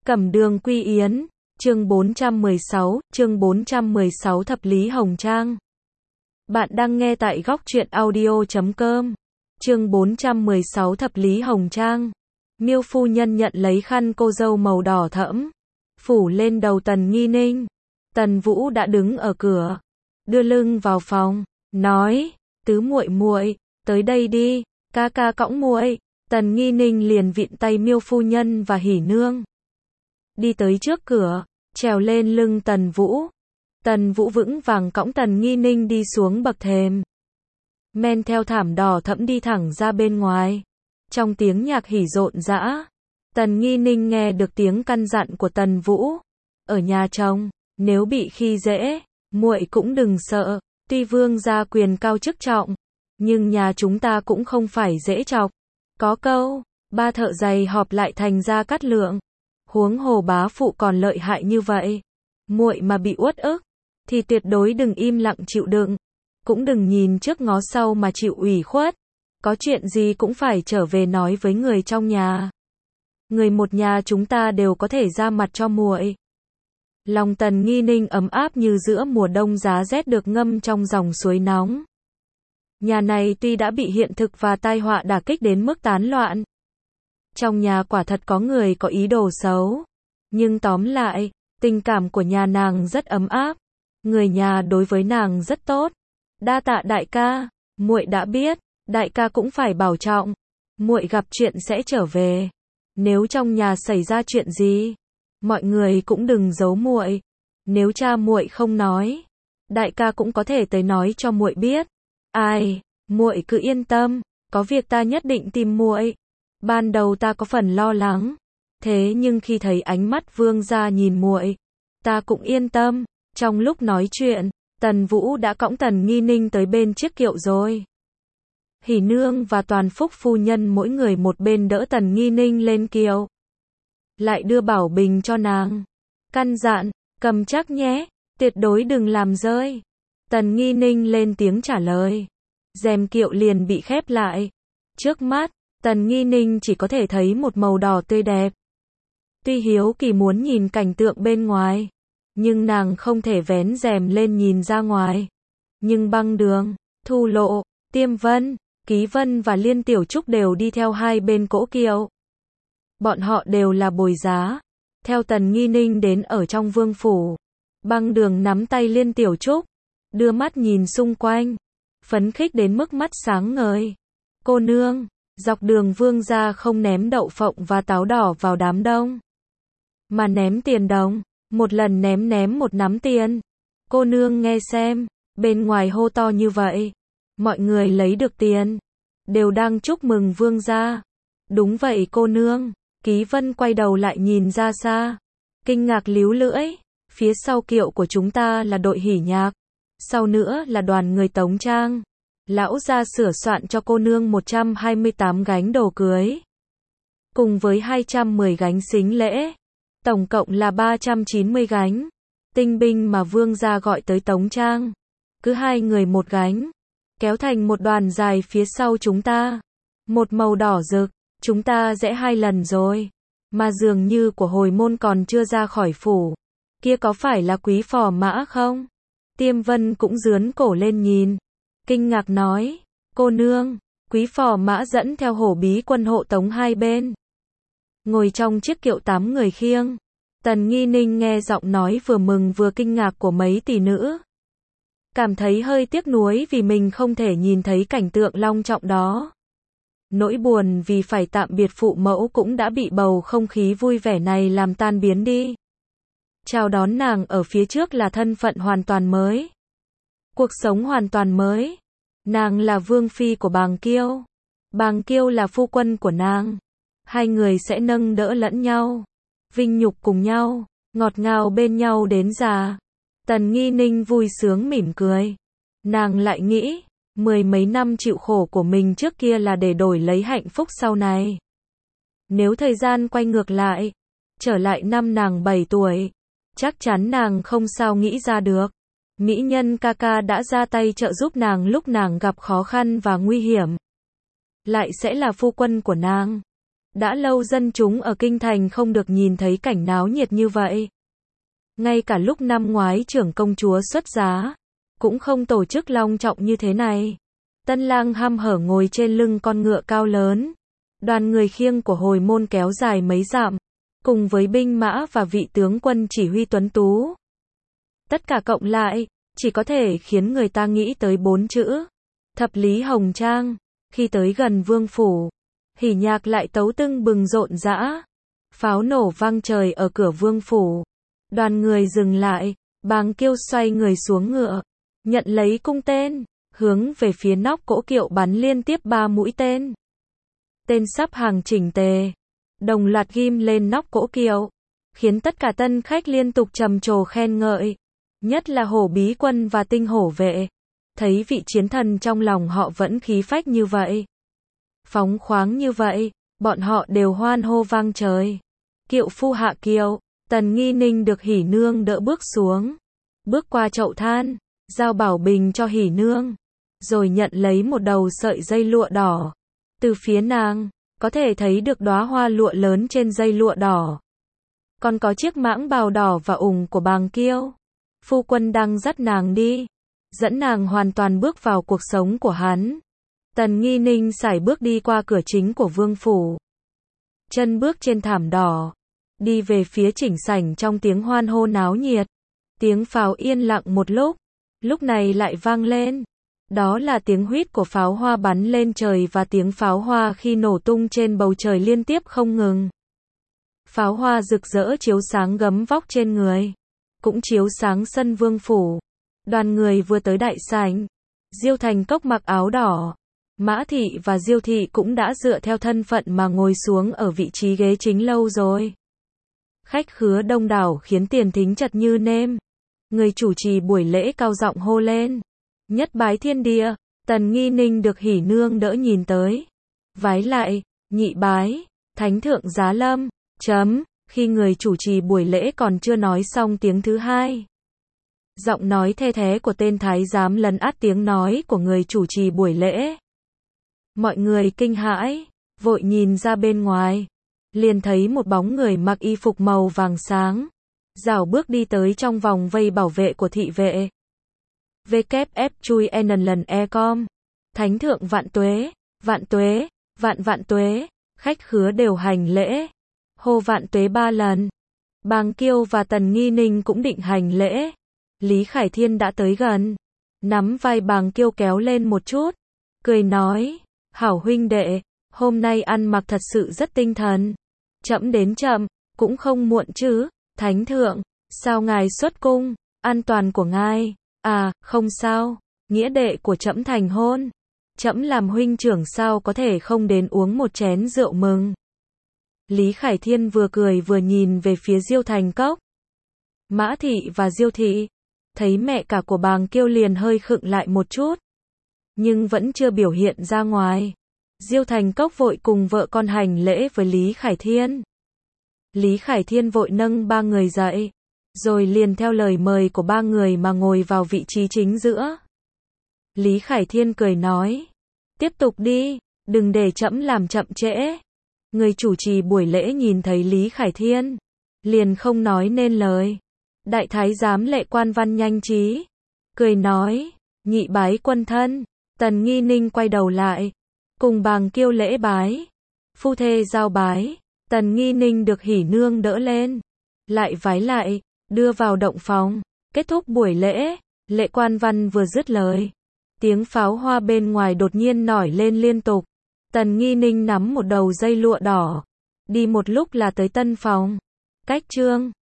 Cẩm Đường Quy Yến, chương 416 Thập Lý Hồng Trang. Bạn đang nghe tại góc truyện audio.com. Chương 416 Thập Lý Hồng Trang. Miêu phu nhân nhận lấy khăn cô dâu màu đỏ thẫm, phủ lên đầu Tần Nghi Ninh. Tần Vũ đã đứng ở cửa, đưa lưng vào phòng, nói: "Tứ muội muội, tới đây đi, ca ca cõng muội." Tần Nghi Ninh liền vịn tay Miêu phu nhân và Hỉ nương, đi tới trước cửa, trèo lên lưng Tần Vũ. Tần Vũ vững vàng cõng Tần Nghi Ninh đi xuống bậc thềm, men theo thảm đỏ thẫm đi thẳng ra bên ngoài. Trong tiếng nhạc hỉ rộn rã, Tần Nghi Ninh nghe được tiếng căn dặn của Tần Vũ: "Ở nhà chồng, nếu bị khi dễ, muội cũng đừng sợ, tuy vương gia quyền cao chức trọng, nhưng nhà chúng ta cũng không phải dễ chọc. Có câu, ba thợ giày họp lại thành Gia Cát Lượng, huống hồ bá phụ còn lợi hại như vậy. Muội mà bị uất ức, thì tuyệt đối đừng im lặng chịu đựng, cũng đừng nhìn trước ngó sau mà chịu ủy khuất. Có chuyện gì cũng phải trở về nói với người trong nhà. Người một nhà chúng ta đều có thể ra mặt cho muội." Lòng Tần Nghi Ninh ấm áp như giữa mùa đông giá rét được ngâm trong dòng suối nóng. Nhà này tuy đã bị hiện thực và tai họa đả kích đến mức tán loạn, trong nhà quả thật có người có ý đồ xấu, nhưng tóm lại, tình cảm của nhà nàng rất ấm áp, người nhà đối với nàng rất tốt. "Đa tạ đại ca, muội đã biết, đại ca cũng phải bảo trọng, muội gặp chuyện sẽ trở về. Nếu trong nhà xảy ra chuyện gì, mọi người cũng đừng giấu muội. Nếu cha muội không nói, đại ca cũng có thể tới nói cho muội biết. Ai, muội cứ yên tâm, có việc ta nhất định tìm muội." Ban đầu ta có phần lo lắng, thế nhưng khi thấy ánh mắt vương gia nhìn muội, ta cũng yên tâm. Trong lúc nói chuyện, Tần Vũ đã cõng Tần Nghi Ninh tới bên chiếc kiệu rồi. Hỉ nương và Toàn Phúc phu nhân mỗi người một bên đỡ Tần Nghi Ninh lên kiệu, lại đưa bảo bình cho nàng, căn dặn: "Cầm chắc nhé, tuyệt đối đừng làm rơi." Tần Nghi Ninh lên tiếng trả lời. Rèm kiệu liền bị khép lại. Trước mắt, Tần Nghi Ninh chỉ có thể thấy một màu đỏ tươi đẹp. Tuy hiếu kỳ muốn nhìn cảnh tượng bên ngoài, nhưng nàng không thể vén rèm lên nhìn ra ngoài. Nhưng Băng Đường, Thu Lộ, Tiêm Vân, Ký Vân và Liên Tiểu Trúc đều đi theo hai bên cỗ kiệu. Bọn họ đều là bồi giá, theo Tần Nghi Ninh đến ở trong vương phủ. Băng Đường nắm tay Liên Tiểu Trúc, đưa mắt nhìn xung quanh, phấn khích đến mức mắt sáng ngời. "Cô nương, dọc đường vương gia không ném đậu phộng và táo đỏ vào đám đông, mà ném tiền đồng, một lần ném một nắm tiền. Cô nương nghe xem, bên ngoài hô to như vậy, mọi người lấy được tiền, đều đang chúc mừng vương gia." "Đúng vậy cô nương." Ký Vân quay đầu lại nhìn ra xa, kinh ngạc líu lưỡi. "Phía sau kiệu của chúng ta là đội hỉ nhạc, sau nữa là đoàn người tống trang. Lão gia sửa soạn cho cô nương 128 gánh đồ cưới, cùng với 210 gánh sính lễ, tổng cộng là 390 gánh. Tinh binh mà vương gia gọi tới tống trang, cứ hai người một gánh, kéo thành một đoàn dài phía sau chúng ta, một màu đỏ rực. Chúng ta rẽ hai lần rồi, mà dường như của hồi môn còn chưa ra khỏi phủ. Kia có phải là quý phò mã không?" Tiêm Vân cũng dướn cổ lên nhìn, kinh ngạc nói: "Cô nương, quý phò mã dẫn theo hổ bí quân hộ tống hai bên, ngồi trong chiếc kiệu 8 người khiêng." Tần Nghi Ninh nghe giọng nói vừa mừng vừa kinh ngạc của mấy tỷ nữ, cảm thấy hơi tiếc nuối vì mình không thể nhìn thấy cảnh tượng long trọng đó. Nỗi buồn vì phải tạm biệt phụ mẫu cũng đã bị bầu không khí vui vẻ này làm tan biến đi. Chào đón nàng ở phía trước là thân phận hoàn toàn mới, cuộc sống hoàn toàn mới. Nàng là vương phi của Bàng Kiêu, Bàng Kiêu là phu quân của nàng. Hai người sẽ nâng đỡ lẫn nhau, vinh nhục cùng nhau, ngọt ngào bên nhau đến già. Tần Nghi Ninh vui sướng mỉm cười. Nàng lại nghĩ, 10 mấy năm chịu khổ của mình trước kia là để đổi lấy hạnh phúc sau này. Nếu thời gian quay ngược lại, trở lại năm nàng 7 tuổi, chắc chắn nàng không sao nghĩ ra được. Mỹ nhân ca ca đã ra tay trợ giúp nàng lúc nàng gặp khó khăn và nguy hiểm, lại sẽ là phu quân của nàng. Đã lâu dân chúng ở kinh thành không được nhìn thấy cảnh náo nhiệt như vậy. Ngay cả lúc năm ngoái trưởng công chúa xuất giá, cũng không tổ chức long trọng như thế này. Tân lang hăm hở ngồi trên lưng con ngựa cao lớn. Đoàn người khiêng của hồi môn kéo dài mấy dặm, cùng với binh mã và vị tướng quân chỉ huy tuấn tú. Tất cả cộng lại, chỉ có thể khiến người ta nghĩ tới 4 chữ. Thập lý hồng trang. Khi tới gần vương phủ, hỉ nhạc lại tấu tưng bừng rộn rã. Pháo nổ vang trời ở cửa vương phủ. Đoàn người dừng lại, Bàng Kiêu xoay người xuống ngựa, nhận lấy cung tên, hướng về phía nóc cỗ kiệu bắn liên tiếp 3 mũi tên. Tên sắp hàng chỉnh tề, đồng loạt ghim lên nóc cỗ kiệu, khiến tất cả tân khách liên tục trầm trồ khen ngợi. Nhất là Hổ Bí Quân và Tinh Hổ Vệ. Thấy vị chiến thần trong lòng họ vẫn khí phách như vậy, phóng khoáng như vậy, bọn họ đều hoan hô vang trời. Kiệu phu hạ kiệu, Tần Nghi Ninh được Hỉ Nương đỡ bước xuống, bước qua chậu than, giao bảo bình cho Hỉ Nương, rồi nhận lấy một đầu sợi dây lụa đỏ. Từ phía nàng, có thể thấy được đóa hoa lụa lớn trên dây lụa đỏ. Còn có chiếc mãng bào đỏ và ủng của Bàng Kiêu. Phu quân đang dắt nàng đi, dẫn nàng hoàn toàn bước vào cuộc sống của hắn. Tần Nghi Ninh sải bước đi qua cửa chính của vương phủ, chân bước trên thảm đỏ, đi về phía chỉnh sảnh trong tiếng hoan hô náo nhiệt. Tiếng pháo yên lặng một lúc này lại vang lên. Đó là tiếng huýt của pháo hoa bắn lên trời và tiếng pháo hoa khi nổ tung trên bầu trời liên tiếp không ngừng. Pháo hoa rực rỡ chiếu sáng gấm vóc trên người, cũng chiếu sáng sân vương phủ. Đoàn người vừa tới đại sảnh, Diêu Thành Cốc mặc áo đỏ, Mã Thị và Diêu Thị cũng đã dựa theo thân phận mà ngồi xuống ở vị trí ghế chính lâu rồi. Khách khứa đông đảo khiến tiền thính chật như nêm. Người chủ trì buổi lễ cao giọng hô lên: Nhất bái thiên địa. Tần Nghi Ninh được Hỉ Nương đỡ nhìn tới, vái lại: Nhị bái Thánh thượng giá lâm. Khi người chủ trì buổi lễ còn chưa nói xong tiếng thứ hai, giọng nói the thé của tên thái giám lấn át tiếng nói của người chủ trì buổi lễ. Mọi người kinh hãi, vội nhìn ra bên ngoài, liền thấy một bóng người mặc y phục màu vàng sáng, rảo bước đi tới trong vòng vây bảo vệ của thị vệ. WF chui lần e-com. Thánh thượng vạn tuế, vạn tuế, vạn tuế. Khách khứa đều hành lễ, hô vạn tuế 3 lần. Bàng Kiêu và Tần Nghi Ninh cũng định hành lễ. Lý Khải Thiên đã tới gần, nắm vai Bàng Kiêu kéo lên một chút, cười nói: Hảo huynh đệ, hôm nay ăn mặc thật sự rất tinh thần. Trẫm đến chậm, cũng không muộn chứ. Thánh thượng, sao ngài xuất cung? An toàn của ngài? À, không sao, nghĩa đệ của trẫm thành hôn. Trẫm làm huynh trưởng sao có thể không đến uống một chén rượu mừng. Lý Khải Thiên vừa cười vừa nhìn về phía Diêu Thành Cốc. Mã Thị và Diêu Thị thấy mẹ cả của Bàng Kiêu liền hơi khựng lại một chút, nhưng vẫn chưa biểu hiện ra ngoài. Diêu Thành Cốc vội cùng vợ con hành lễ với Lý Khải Thiên. Lý Khải Thiên vội nâng 3 người dậy, rồi liền theo lời mời của 3 người mà ngồi vào vị trí chính giữa. Lý Khải Thiên cười nói: Tiếp tục đi, đừng để trẫm làm chậm trễ. Người chủ trì buổi lễ nhìn thấy Lý Khải Thiên, liền không nói nên lời. Đại thái giám Lệ Quan Văn nhanh trí, cười nói: Nhị bái quân thân. Tần Nghi Ninh quay đầu lại, cùng Bàng Kiêu lễ bái. Phu thê giao bái. Tần Nghi Ninh được Hỉ Nương đỡ lên, lại vái lại, đưa vào động phòng. Kết thúc buổi lễ, Lệ Quan Văn vừa dứt lời, tiếng pháo hoa bên ngoài đột nhiên nổi lên liên tục. Tần Nghi Ninh nắm một đầu dây lụa đỏ, đi một lúc là tới tân phòng. Cách chương